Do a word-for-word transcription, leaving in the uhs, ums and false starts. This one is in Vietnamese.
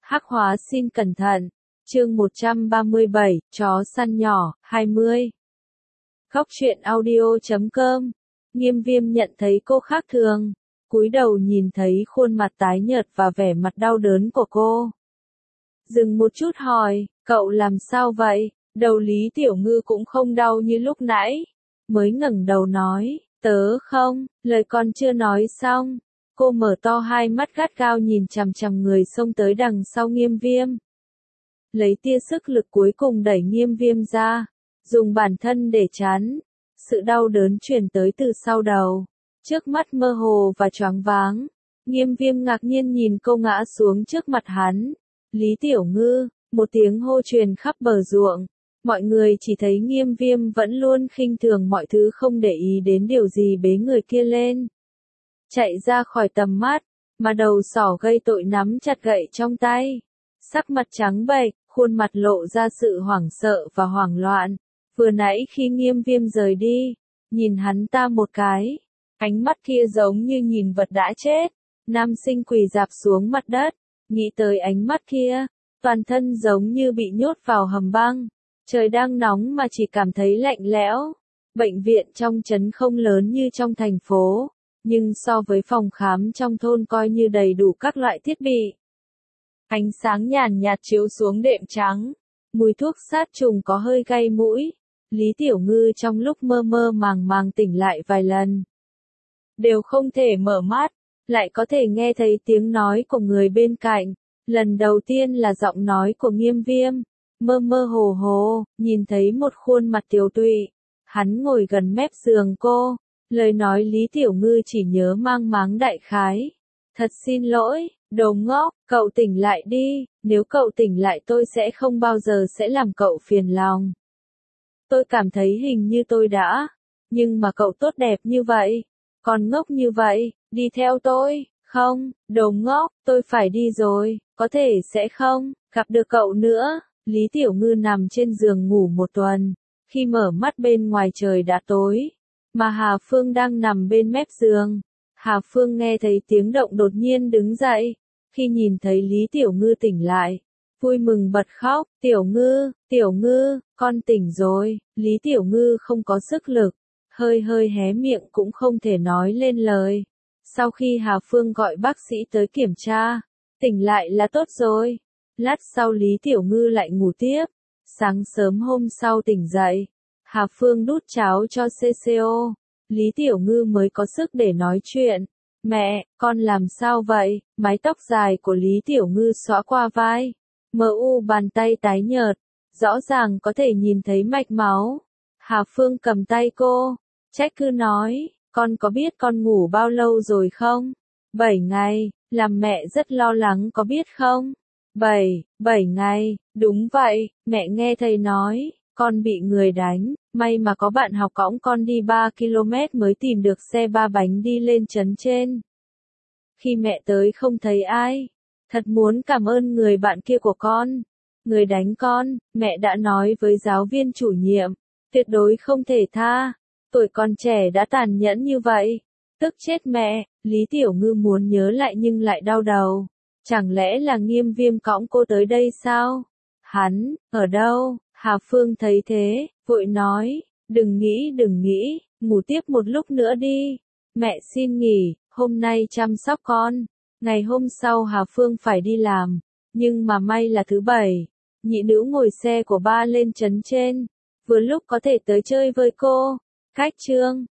Hắc hóa xin cẩn thận. Chương một trăm ba mươi bảy, chó săn nhỏ, hai mươi. Góc truyện audio chấm com. Nghiêm Viêm nhận thấy cô khác thường, cúi đầu nhìn thấy khuôn mặt tái nhợt và vẻ mặt đau đớn của cô. Dừng một chút hỏi, cậu làm sao vậy? Đầu Lý Tiểu Ngư cũng không đau như lúc nãy. Mới ngẩng đầu nói, tớ không, lời còn chưa nói xong. Cô mở to hai mắt gắt gao nhìn chằm chằm người xông tới đằng sau Nghiêm Viêm. Lấy tia sức lực cuối cùng đẩy Nghiêm Viêm ra, dùng bản thân để chắn. Sự đau đớn truyền tới từ sau đầu, trước mắt mơ hồ và choáng váng. Nghiêm Viêm ngạc nhiên nhìn cô ngã xuống trước mặt hắn. Lý Tiểu Ngư, một tiếng hô truyền khắp bờ ruộng. Mọi người chỉ thấy Nghiêm Viêm vẫn luôn khinh thường mọi thứ, không để ý đến điều gì bế người kia lên. Chạy ra khỏi tầm mắt, mà đầu sỏ gây tội nắm chặt gậy trong tay. Sắc mặt trắng bệch, khuôn mặt lộ ra sự hoảng sợ và hoảng loạn. Vừa nãy khi Nghiêm Viêm rời đi, nhìn hắn ta một cái, ánh mắt kia giống như nhìn vật đã chết. Nam sinh quỳ rạp xuống mặt đất, nghĩ tới ánh mắt kia, toàn thân giống như bị nhốt vào hầm băng. Trời đang nóng mà chỉ cảm thấy lạnh lẽo. Bệnh viện trong trấn không lớn như trong thành phố, nhưng so với phòng khám trong thôn coi như đầy đủ các loại thiết bị. Ánh sáng nhàn nhạt chiếu xuống đệm trắng, mùi thuốc sát trùng có hơi gây mũi. Lý Tiểu Ngư trong lúc mơ mơ màng màng tỉnh lại vài lần, đều không thể mở mắt, lại có thể nghe thấy tiếng nói của người bên cạnh. Lần đầu tiên là giọng nói của Nghiêm Viêm, mơ mơ hồ hồ, nhìn thấy một khuôn mặt tiều tụy. Hắn ngồi gần mép giường cô, lời nói Lý Tiểu Ngư chỉ nhớ mang máng đại khái. Thật xin lỗi, đồ ngốc, cậu tỉnh lại đi, nếu cậu tỉnh lại tôi sẽ không bao giờ sẽ làm cậu phiền lòng. Tôi cảm thấy hình như tôi đã, nhưng mà cậu tốt đẹp như vậy, còn ngốc như vậy, đi theo tôi, không, đồ ngốc, tôi phải đi rồi, có thể sẽ không gặp được cậu nữa. Lý Tiểu Ngư nằm trên giường ngủ một tuần, khi mở mắt bên ngoài trời đã tối, mà Hà Phương đang nằm bên mép giường. Hà Phương nghe thấy tiếng động đột nhiên đứng dậy, khi nhìn thấy Lý Tiểu Ngư tỉnh lại, vui mừng bật khóc, Tiểu Ngư, Tiểu Ngư, con tỉnh rồi. Lý Tiểu Ngư không có sức lực, hơi hơi hé miệng cũng không thể nói lên lời. Sau khi Hà Phương gọi bác sĩ tới kiểm tra, tỉnh lại là tốt rồi. Lát sau Lý Tiểu Ngư lại ngủ tiếp. Sáng sớm hôm sau tỉnh dậy, Hà Phương đút cháo cho xê xê ô. Lý Tiểu Ngư mới có sức để nói chuyện. Mẹ, con làm sao vậy? Mái tóc dài của Lý Tiểu Ngư xõa qua vai. Mờ u bàn tay tái nhợt, rõ ràng có thể nhìn thấy mạch máu. Hà Phương cầm tay cô, trách cứ nói, con có biết con ngủ bao lâu rồi không? Bảy ngày, làm mẹ rất lo lắng có biết không? Bảy, bảy ngày, đúng vậy, mẹ nghe thầy nói, con bị người đánh, may mà có bạn học cõng con đi ba ki lô mét mới tìm được xe ba bánh đi lên trấn trên. Khi mẹ tới không thấy ai, thật muốn cảm ơn người bạn kia của con. Người đánh con, mẹ đã nói với giáo viên chủ nhiệm, tuyệt đối không thể tha, tuổi còn trẻ đã tàn nhẫn như vậy. Tức chết mẹ, Lý Tiểu Ngư muốn nhớ lại nhưng lại đau đầu. Chẳng lẽ là Nghiêm Viêm cõng cô tới đây sao? Hắn, ở đâu? Hà Phương thấy thế, vội nói, đừng nghĩ đừng nghĩ, ngủ tiếp một lúc nữa đi. Mẹ xin nghỉ, hôm nay chăm sóc con. Ngày hôm sau Hà Phương phải đi làm, nhưng mà may là thứ bảy. Nhị nữ ngồi xe của ba lên trấn trên, vừa lúc có thể tới chơi với cô. Cách chương